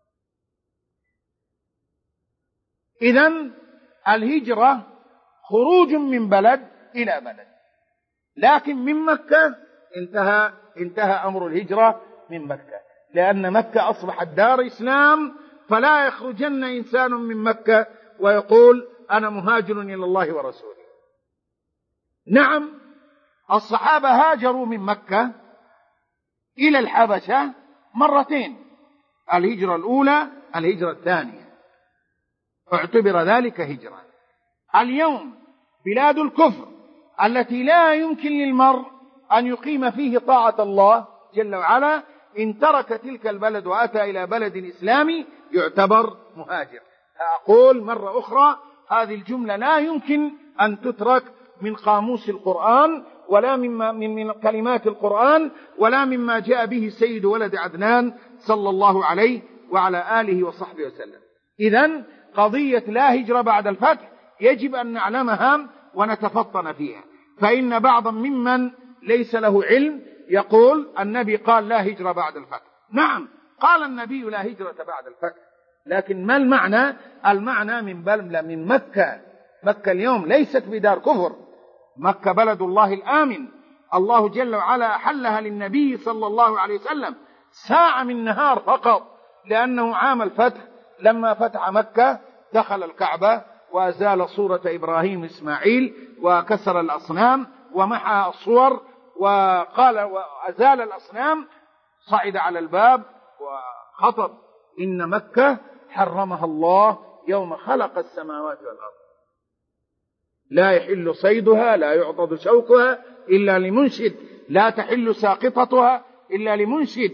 [SPEAKER 2] إذن الهجرة خروج من بلد إلى بلد، لكن من مكة انتهى أمر الهجرة من مكة، لأن مكة أصبحت دار إسلام، فلا يخرجن إنسان من مكة ويقول أنا مهاجر إلى الله ورسوله. نعم، الصحابة هاجروا من مكة إلى الحبشة مرتين، الهجرة الأولى الهجرة الثانية، اعتبر ذلك هجرة. اليوم بلاد الكفر التي لا يمكن للمرء أن يقيم فيه طاعة الله جل وعلا، إن ترك تلك البلد وأتى إلى بلد إسلامي يعتبر مهاجر. أقول مرة أخرى، هذه الجملة لا يمكن أن تترك من قاموس القرآن ولا من كلمات القرآن ولا مما جاء به سيد ولد عدنان صلى الله عليه وعلى آله وصحبه وسلم. إذن قضية لا هجرة بعد الفتح يجب أن نعلمها ونتفطن فيها، فإن بعضا ممن ليس له علم يقول النبي قال لا هجرة بعد الفتح. نعم، قال النبي لا هجرة بعد الفتح، لكن ما المعنى؟ المعنى من مكة. مكة اليوم ليست بدار كفر، مكة بلد الله الآمن، الله جل وعلا أحلها للنبي صلى الله عليه وسلم ساعة من نهار فقط، لأنه عام الفتح لما فتح مكة دخل الكعبة وأزال صورة إبراهيم إسماعيل وكسر الأصنام ومحى الصور وقال وأزال الأصنام، صعد على الباب وخطب: إن مكة حرمها الله يوم خلق السماوات والأرض، لا يحل صيدها، لا يعضد شوكها إلا لمنشد، لا تحل ساقطتها إلا لمنشد،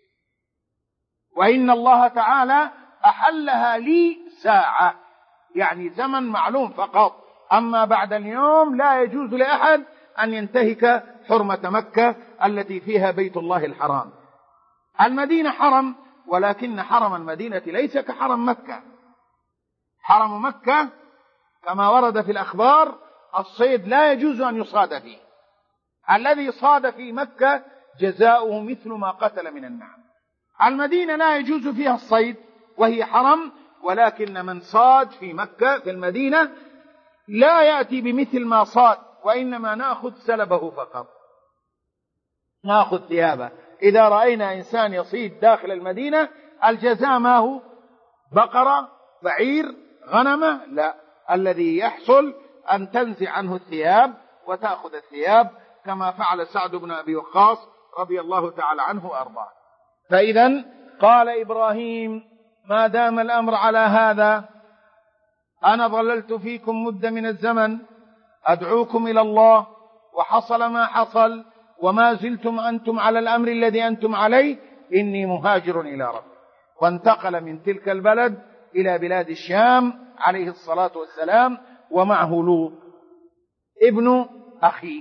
[SPEAKER 2] وإن الله تعالى أحلها لي ساعة، يعني زمن معلوم فقط، أما بعد اليوم لا يجوز لأحد أن ينتهك حرمة مكة التي فيها بيت الله الحرام. المدينة حرم، ولكن حرم المدينة ليس كحرم مكة. حرم مكة كما ورد في الأخبار الصيد لا يجوز أن يصاد فيه، الذي صاد في مكة جزاؤه مثل ما قتل من النعم. المدينة لا يجوز فيها الصيد وهي حرم، ولكن من صاد في مكة في المدينة لا يأتي بمثل ما صاد، وإنما نأخذ سلبه فقط، نأخذ ثيابه. إذا رأينا إنسان يصيد داخل المدينة الجزاء ما هو؟ بقرة، بعير، غنمة؟ لا، الذي يحصل أن تنزع عنه الثياب وتأخذ الثياب كما فعل سعد بن أبي وقاص رضي الله تعالى عنه وأرضاه. فإذا قال إبراهيم: ما دام الأمر على هذا، أنا ظللت فيكم مدة من الزمن أدعوكم إلى الله، وحصل ما حصل، وما زلتم أنتم على الأمر الذي أنتم عليه، إني مهاجر إلى ربي. وانتقل من تلك البلد إلى بلاد الشام عليه الصلاة والسلام، ومعه لوط ابن أخيه،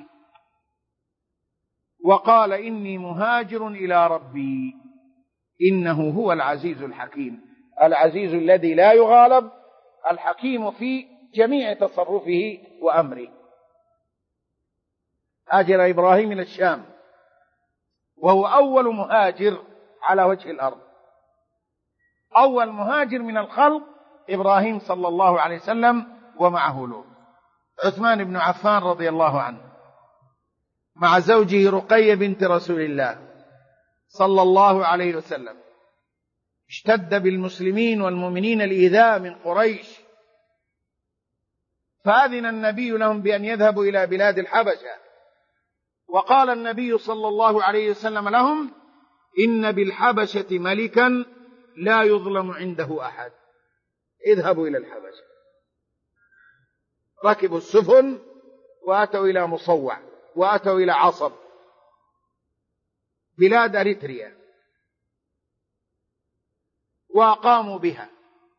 [SPEAKER 2] وقال: إني مهاجر إلى ربي إنه هو العزيز الحكيم. العزيز الذي لا يغالب، الحكيم في جميع تصرفه وأمره. هاجر إبراهيم إلى الشام، وهو أول مهاجر على وجه الأرض، أول مهاجر من الخلق إبراهيم صلى الله عليه وسلم، ومعه لوط. عثمان بن عفان رضي الله عنه مع زوجه رقية بنت رسول الله صلى الله عليه وسلم اشتد بالمسلمين والمؤمنين الإيذاء من قريش، فأذن النبي لهم بأن يذهبوا إلى بلاد الحبشة، وقال النبي صلى الله عليه وسلم لهم: إن بالحبشة ملكا لا يظلم عنده أحد، اذهبوا إلى الحبشة. ركبوا السفن وأتوا إلى مصوع، وأتوا إلى عصب بلاد أريتريا، وأقاموا بها،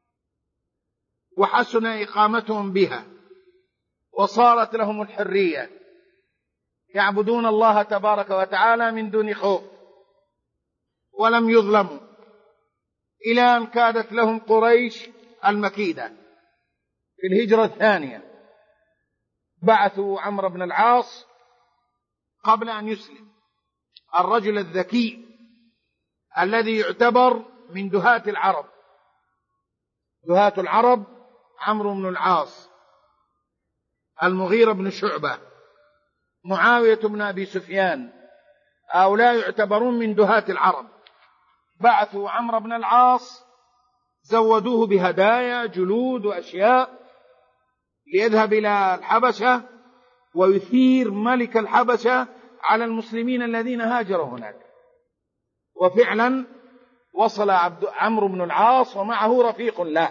[SPEAKER 2] وحسن إقامتهم بها، وصارت لهم الحرية، يعبدون الله تبارك وتعالى من دون خوف، ولم يظلموا، إلى أن كادت لهم قريش المكيدة في الهجرة الثانية. بعثوا عمرو بن العاص قبل أن يسلم، الرجل الذكي الذي يعتبر من دهاة العرب. دهاة العرب عمرو بن العاص، المغيرة بن شعبة، معاوية بن أبي سفيان، هؤلاء يعتبرون من دهاة العرب. بعثوا عمرو بن العاص، زودوه بهدايا جلود وأشياء ليذهب إلى الحبشة ويثير ملك الحبشة على المسلمين الذين هاجروا هناك. وفعلا وصل عمرو بن العاص ومعه رفيق له،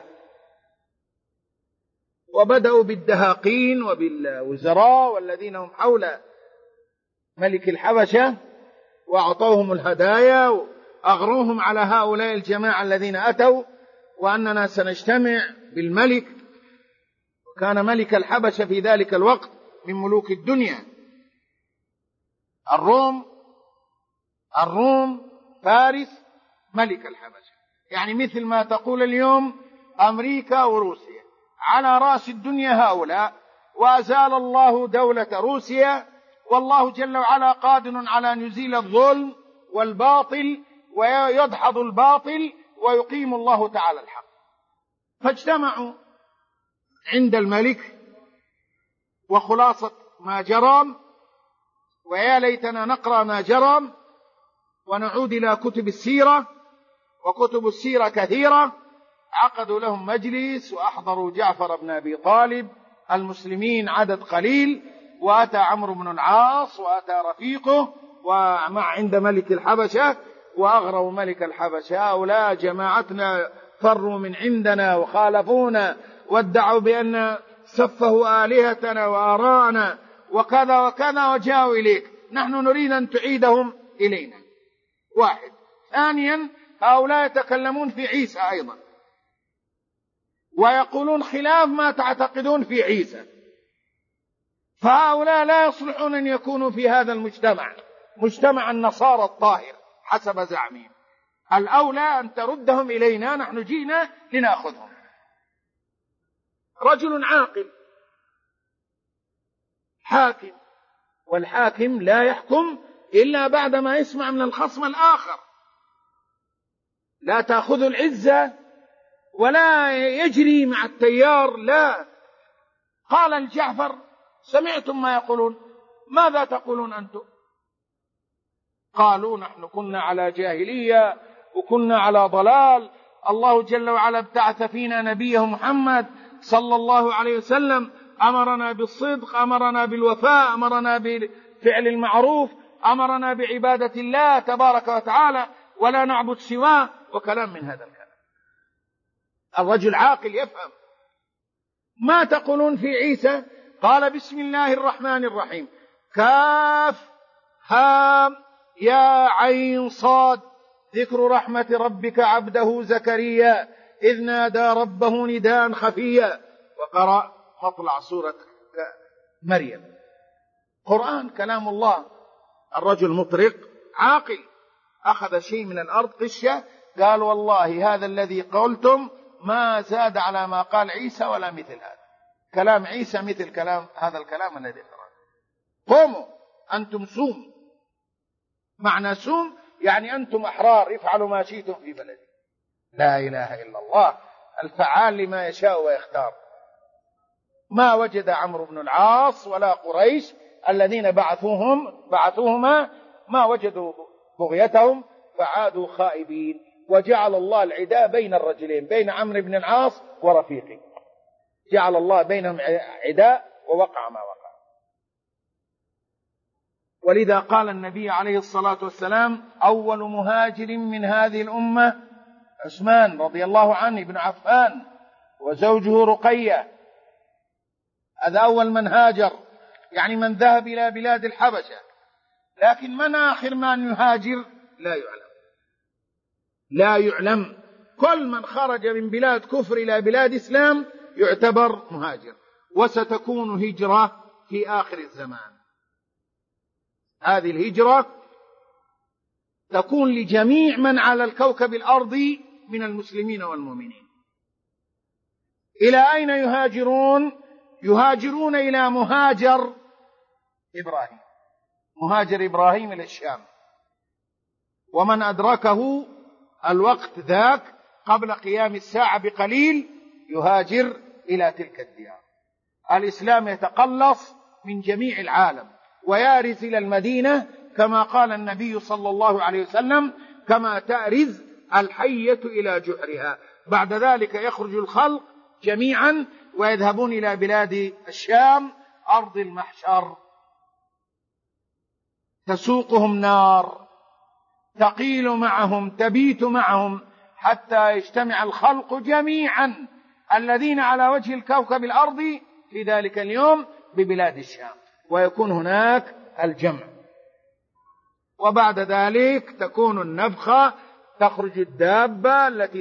[SPEAKER 2] وبدأوا بالدهاقين وبالوزراء والذين هم حول ملك الحبشة، وأعطوهم الهدايا وأغروهم على هؤلاء الجماعة الذين أتوا، وأننا سنجتمع بالملك. وكان ملك الحبشة في ذلك الوقت من ملوك الدنيا، الروم فارس ملك الحبشة، يعني مثل ما تقول اليوم أمريكا وروسيا، على رأس الدنيا هؤلاء. وأزال الله دولة روسيا، والله جل وعلا قادر على أن يزيل الظلم والباطل ويدحض الباطل ويقيم الله تعالى الحق. فاجتمعوا عند الملك، وخلاصة ما جرى، ويا ليتنا نقرأ ما جرى ونعود إلى كتب السيرة، وكتب السيرة كثيرة. عقدوا لهم مجلس وأحضروا جعفر بن أبي طالب، المسلمين عدد قليل، وأتى عمرو بن العاص وأتى رفيقه ومع عند ملك الحبشة، وأغروا ملك الحبشة: هؤلاء جماعتنا فروا من عندنا وخالفونا وادعوا بأن سفهوا آلهتنا وآراءنا وكذا وكذا، وجاءوا إليك، نحن نريد أن تعيدهم إلينا. واحد. ثانيا، هؤلاء يتكلمون في عيسى أيضا، ويقولون خلاف ما تعتقدون في عيسى، فهؤلاء لا يصلحون أن يكونوا في هذا المجتمع، مجتمع النصارى الطاهر حسب زعمهم. الأولى أن تردهم إلينا، نحن جينا لنأخذهم. رجل عاقل حاكم والحاكم لا يحكم إلا بعدما يسمع من الخصم الآخر. لا تأخذ العزة ولا يجري مع التيار، لا. قال الجعفر: سمعتم ما يقولون، ماذا تقولون أنتم؟ قالوا: نحن كنا على جاهلية وكنا على ضلال، الله جل وعلا ابتعث فينا نبيه محمد صلى الله عليه وسلم، أمرنا بالصدق، أمرنا بالوفاء، أمرنا بفعل المعروف، أمرنا بعبادة الله تبارك وتعالى ولا نعبد سواه، وكلام من هذا الكلام. الرجل عاقل يفهم. ما تقولون في عيسى؟ قال: بسم الله الرحمن الرحيم، كاف هام يا عين صاد، ذكر رحمة ربك عبده زكريا إذ نادى ربه نداء خفيا. وقرأ مطلع سورة مريم. قرآن كلام الله. الرجل مطرق عاقل، أخذ شيء من الأرض قشة، قال: والله هذا الذي قلتم ما زاد على ما قال عيسى ولا مثل هذا. كلام عيسى مثل كلام هذا الكلام الذي قرأ. قوموا أنتم سوم. معنى سوم يعني أنتم أحرار، افعلوا ما شئتم في بلدي. لا إله إلا الله، الفعال لما يشاء ويختار. ما وجد عمرو بن العاص ولا قريش الذين بعثوهما ما وجدوا بغيتهم فعادوا خائبين، وجعل الله العداء بين الرجلين، بين عمرو بن العاص ورفيقه، جعل الله بينهم عداء ووقع ما وقع. ولذا قال النبي عليه الصلاة والسلام: أول مهاجر من هذه الأمة عثمان رضي الله عنه بن عفان وزوجه رقية. هذا أول من هاجر، يعني من ذهب إلى بلاد الحبشة. لكن من آخر من يهاجر لا يعلم. كل من خرج من بلاد كفر إلى بلاد إسلام يعتبر مهاجر. وستكون هجرة في آخر الزمان. هذه الهجرة تكون لجميع من على الكوكب الأرضي من المسلمين والمؤمنين. إلى أين يهاجرون؟ يهاجرون إلى مهاجر إبراهيم إلى الشام. ومن أدركه الوقت ذاك قبل قيام الساعة بقليل يهاجر إلى تلك الديار. الإسلام يتقلص من جميع العالم ويارز إلى المدينة، كما قال النبي صلى الله عليه وسلم: كما تأرز الحية إلى جحرها. بعد ذلك يخرج الخلق جميعا ويذهبون إلى بلاد الشام أرض المحشر، تسوقهم نار، تقيل معهم، تبيت معهم، حتى يجتمع الخلق جميعا الذين على وجه الكوكب الأرضي في ذلك اليوم ببلاد الشام، ويكون هناك الجمع. وبعد ذلك تكون النفخة، تخرج الدابة التي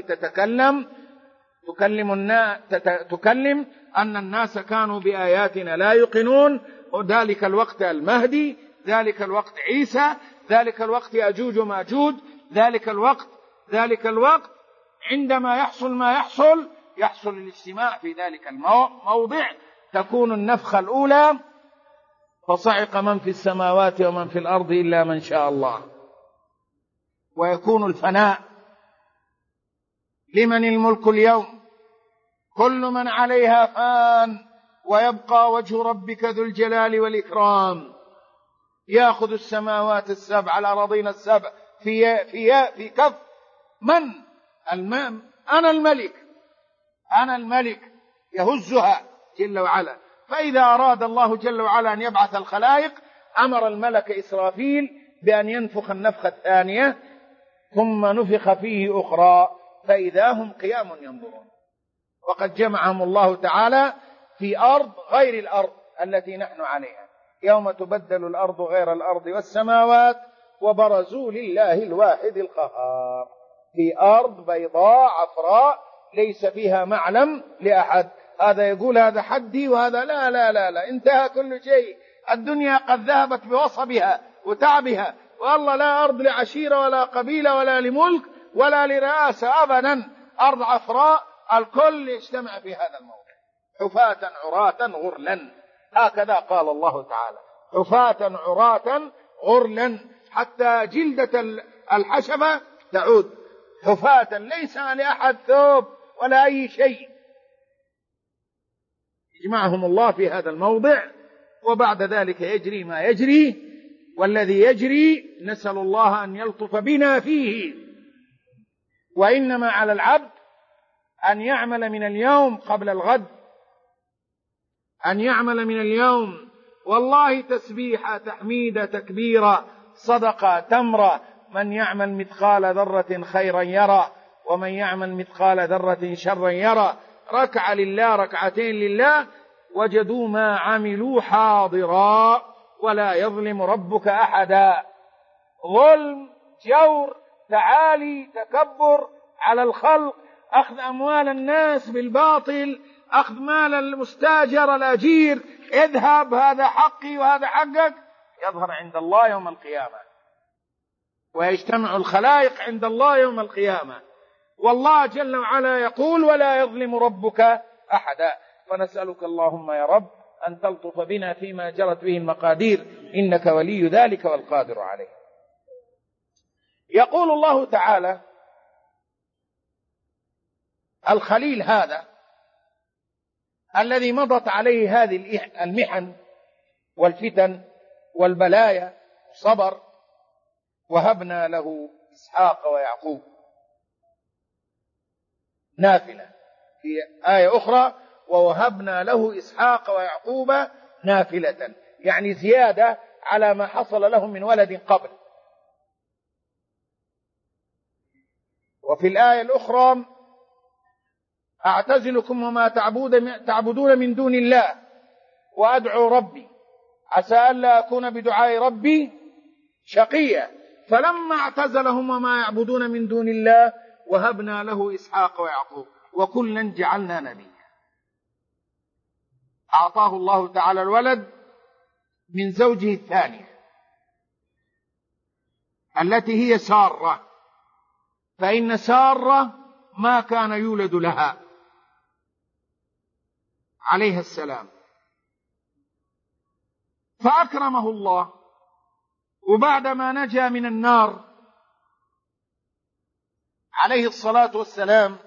[SPEAKER 2] تكلم أن الناس كانوا بآياتنا لا يوقنون. وذلك الوقت المهدي، ذلك الوقت عيسى، ذلك الوقت يأجوج وماجوج، ذلك الوقت عندما يحصل ما يحصل الاجتماع في ذلك الموضع. تكون النفخة الأولى: فصعق من في السماوات ومن في الأرض إلا من شاء الله. ويكون الفناء: لمن الملك اليوم، كل من عليها فان، ويبقى وجه ربك ذو الجلال والإكرام. يأخذ السماوات السبع، الأراضين السبع في كف من؟ أنا الملك يهزها جل وعلا. فإذا أراد الله جل وعلا أن يبعث الخلائق أمر الملك إسرافيل بأن ينفخ النفخة الثانية، ثم نفخ فيه أخرى، فإذا هم قيام ينظرون. وقد جمعهم الله تعالى في أرض غير الأرض التي نحن عليها، يوم تبدل الأرض غير الأرض والسماوات وبرزوا لله الواحد القهار، في أرض بيضاء عفراء ليس فيها معلم لأحد. هذا يقول هذا حدي وهذا لا لا لا لا، انتهى كل شيء. الدنيا قد ذهبت بوصبها وتعبها، والله لا أرض لعشيرة ولا قبيلة ولا لملك ولا لرئاسة أبدا، أرض عفراء الكل يجتمع في هذا الموضع، حفاة عراة غرلا. هكذا قال الله تعالى. حفاة عراة غرلا، حتى جلدة الحشفة تعود حفاة، ليس لأحد ثوب ولا أي شيء. يجمعهم الله في هذا الموضع، وبعد ذلك يجري ما يجري، والذي يجري نسأل الله أن يلطف بنا فيه. وإنما على العبد أن يعمل من اليوم قبل الغد، أن يعمل من اليوم والله تسبيحة تحميدة تكبيرة صدقة تمرة. من يعمل مثقال ذرة خيرا يرى، ومن يعمل مثقال ذرة شرا يرى. ركعة لله ركعتين لله، وجدوا ما عملوا حاضرا ولا يظلم ربك أحدا. ظلم، جور، تعالي، تكبر على الخلق، أخذ أموال الناس بالباطل، أخذ مال المستاجر الأجير، اذهب هذا حقي وهذا حقك، يظهر عند الله يوم القيامة، ويجتمع الخلائق عند الله يوم القيامة، والله جل وعلا يقول ولا يظلم ربك أحدا. فنسألك اللهم يا رب أن تلطف بنا فيما جرت به المقادير، إنك ولي ذلك والقادر عليه. يقول الله تعالى: الخليل هذا الذي مضت عليه هذه المحن والفتن والبلايا صبر، وهبنا له إسحاق ويعقوب. نافلة في آية أخرى: ووهبنا له إسحاق ويعقوب نافلة، يعني زيادة على ما حصل لهم من ولد قبل. وفي الآية الأخرى: أعتزلكم وما تعبدون من دون الله وأدعو ربي عسى ألا أكون بدعاء ربي شقيا. فلما اعتزلهم وما يعبدون من دون الله وهبنا له إسحاق ويعقوب وكلا جعلنا نبيا. أعطاه الله تعالى الولد من زوجه الثانية التي هي سارة، فإن سارة ما كان يولد لها عليها السلام، فأكرمه الله. وبعدما نجا من النار عليه الصلاة والسلام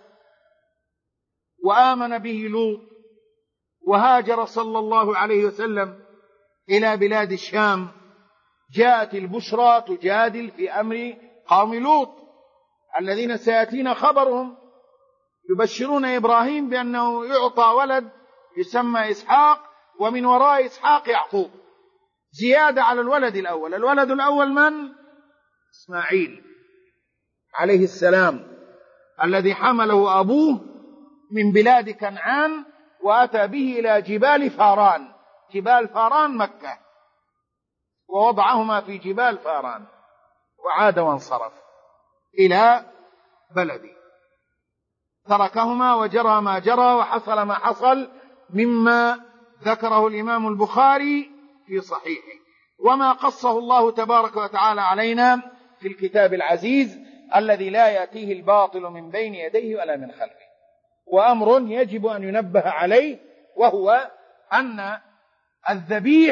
[SPEAKER 2] وآمن به لوط، وهاجر صلى الله عليه وسلم إلى بلاد الشام، جاءت البشرى تجادل في أمر قوم لوط الذين سيأتينا خبرهم، يبشرون إبراهيم بأنه يعطى ولد يسمى إسحاق، ومن وراء إسحاق يعقوب، زيادة على الولد الأول. الولد الأول من؟ إسماعيل عليه السلام، الذي حمله أبوه من بلاد كنعان وأتى به إلى جبال فاران، جبال فاران مكة، ووضعهما في جبال فاران، وعاد وانصرف إلى بلده، تركهما وجرى ما جرى وحصل ما حصل مما ذكره الإمام البخاري في صحيحه، وما قصه الله تبارك وتعالى علينا في الكتاب العزيز الذي لا يأتيه الباطل من بين يديه ولا من خلفه. وأمر يجب أن ينبه عليه، وهو أن الذبيح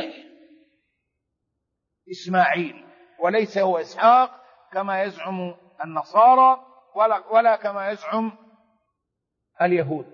[SPEAKER 2] إسماعيل وليس هو إسحاق كما يزعم النصارى ولا كما يزعم اليهود.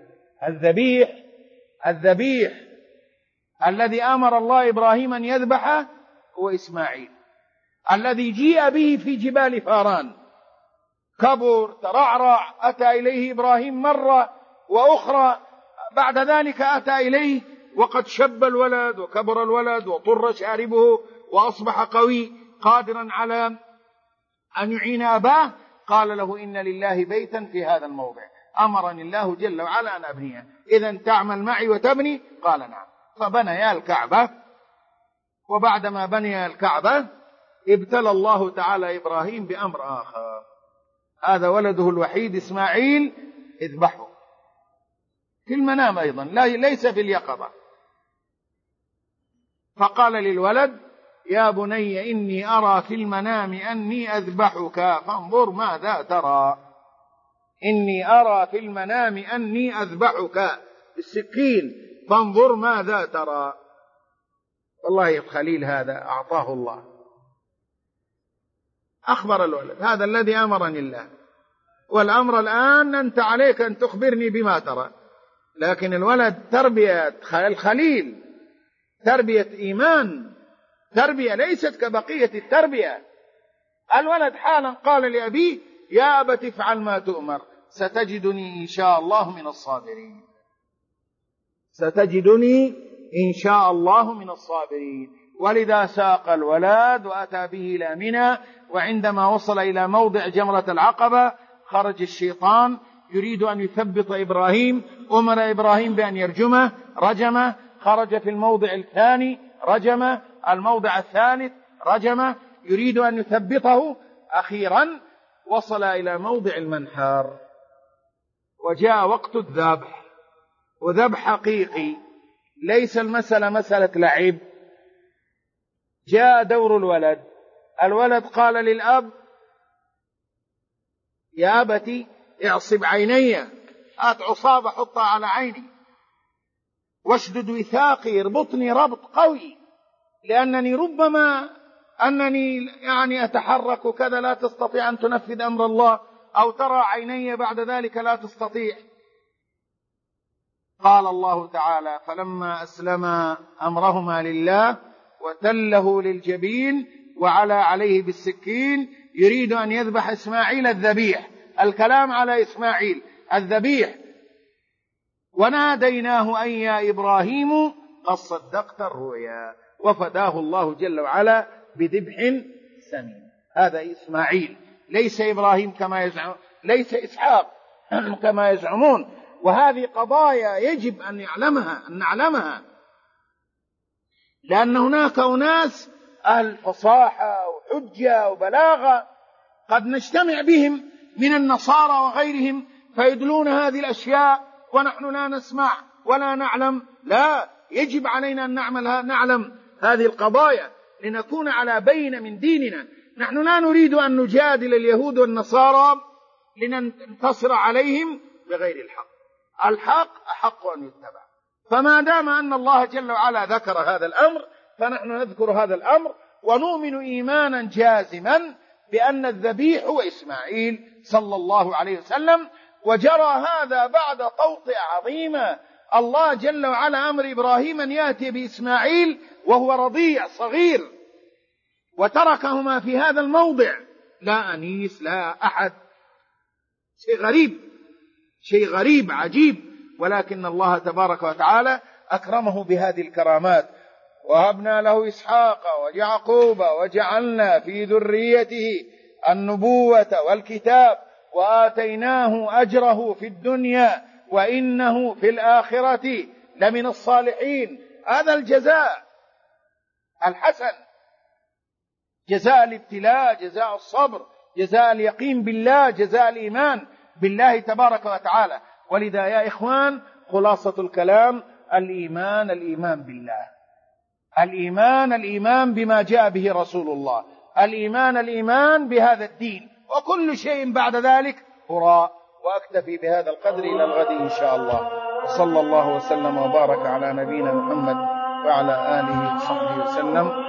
[SPEAKER 2] الذبيح الذي أمر الله إبراهيم أن يذبحه هو إسماعيل، الذي جيء به في جبال فاران، كبر ترعرع، أتى إليه إبراهيم مرة وأخرى، بعد ذلك أتى إليه وقد شب الولد وكبر الولد وطر شاربه وأصبح قوي قادرا على أن يعين أباه، قال له: إن لله بيتا في هذا الموضع أمرني الله جل وعلا أن أبنيه، إذن تعمل معي وتبني؟ قال: نعم. فبنيا الكعبة، وبعدما بني الكعبة ابتلى الله تعالى إبراهيم بأمر آخر، هذا ولده الوحيد إسماعيل اذبحه في المنام أيضا، ليس في اليقظة. فقال للولد: يا بني إني أرى في المنام أني أذبحك فانظر ماذا ترى. إني أرى في المنام أني أذبحك بالسكين فانظر ماذا ترى. والله الخليل هذا أعطاه الله. أخبر الولد هذا الذي أمرني الله، والأمر الآن أنت عليك أن تخبرني بما ترى. لكن الولد تربية الخليل تربية إيمان، تربية ليست كبقية التربية. الولد حالا قال لأبيه يا أبت افعل ما تؤمر ستجدني إن شاء الله من الصابرين، ستجدني إن شاء الله من الصابرين. ولذا ساق الولد وأتى به إلى منى، وعندما وصل إلى موضع جمرة العقبة خرج الشيطان يريد أن يثبط إبراهيم، أمر إبراهيم بأن يرجمه، رجمه، خرج في الموضع الثاني رجمه، الموضع الثالث رجمه، يريد أن يثبطه. أخيرا وصل إلى موضع المنحار، وجاء وقت الذبح، وذبح حقيقي، ليس المسألة مسألة لعب. جاء دور الولد. الولد قال للأب يا أبتي اعصب عيني، هات عصابة حطها على عيني، واشدد وثاقي، اربطني ربط قوي، لأنني ربما أنني يعني أتحرك كذا، لا تستطيع أن تنفذ أمر الله، أو ترى عيني بعد ذلك لا تستطيع. قال الله تعالى فلما أسلم أمرهما لله وتله للجبين وعلى عليه بالسكين يريد أن يذبح إسماعيل الذبيح. الكلام على إسماعيل الذبيح. وناديناه أن يا إبراهيم قد صدقت الرؤيا وفداه الله جل وعلا بذبح سمين. هذا إسماعيل، ليس إبراهيم كما يزعم، ليس إسحاق كما يزعمون. وهذه قضايا يجب أن نعلمها، لأن هناك أناس أهل فصاحة وحجة وبلاغة قد نجتمع بهم من النصارى وغيرهم فيدلون هذه الأشياء ونحن لا نسمع ولا نعلم. لا، يجب علينا أن نعلم هذه القضايا لنكون على بينة من ديننا. نحن لا نريد أن نجادل اليهود والنصارى لننتصر عليهم بغير الحق. الحق أحق أن يتبع. فما دام أن الله جل وعلا ذكر هذا الأمر فنحن نذكر هذا الأمر، ونؤمن إيمانا جازما بأن الذبيح هو إسماعيل صلى الله عليه وسلم. وجرى هذا بعد توطئة عظيمة. الله جل وعلا أمر إبراهيم أن يأتي بإسماعيل وهو رضيع صغير، وتركهما في هذا الموضع، لا أنيس لا أحد. شيء غريب عجيب. ولكن الله تبارك وتعالى أكرمه بهذه الكرامات. وهبنا له إسحاق ويعقوب وجعلنا في ذريته النبوة والكتاب وآتيناه أجره في الدنيا وإنه في الآخرة لمن الصالحين. هذا الجزاء الحسن، جزاء الابتلاء، جزاء الصبر، جزاء اليقين بالله، جزاء الإيمان بالله تبارك وتعالى. ولذا يا إخوان خلاصة الكلام الإيمان بالله، الإيمان بما جاء به رسول الله، الإيمان بهذا الدين، وكل شيء بعد ذلك هراء. وأكتفي بهذا القدر إلى الغد إن شاء الله. صلى الله وسلم وبارك على نبينا محمد وعلى آله وصحبه وسلم.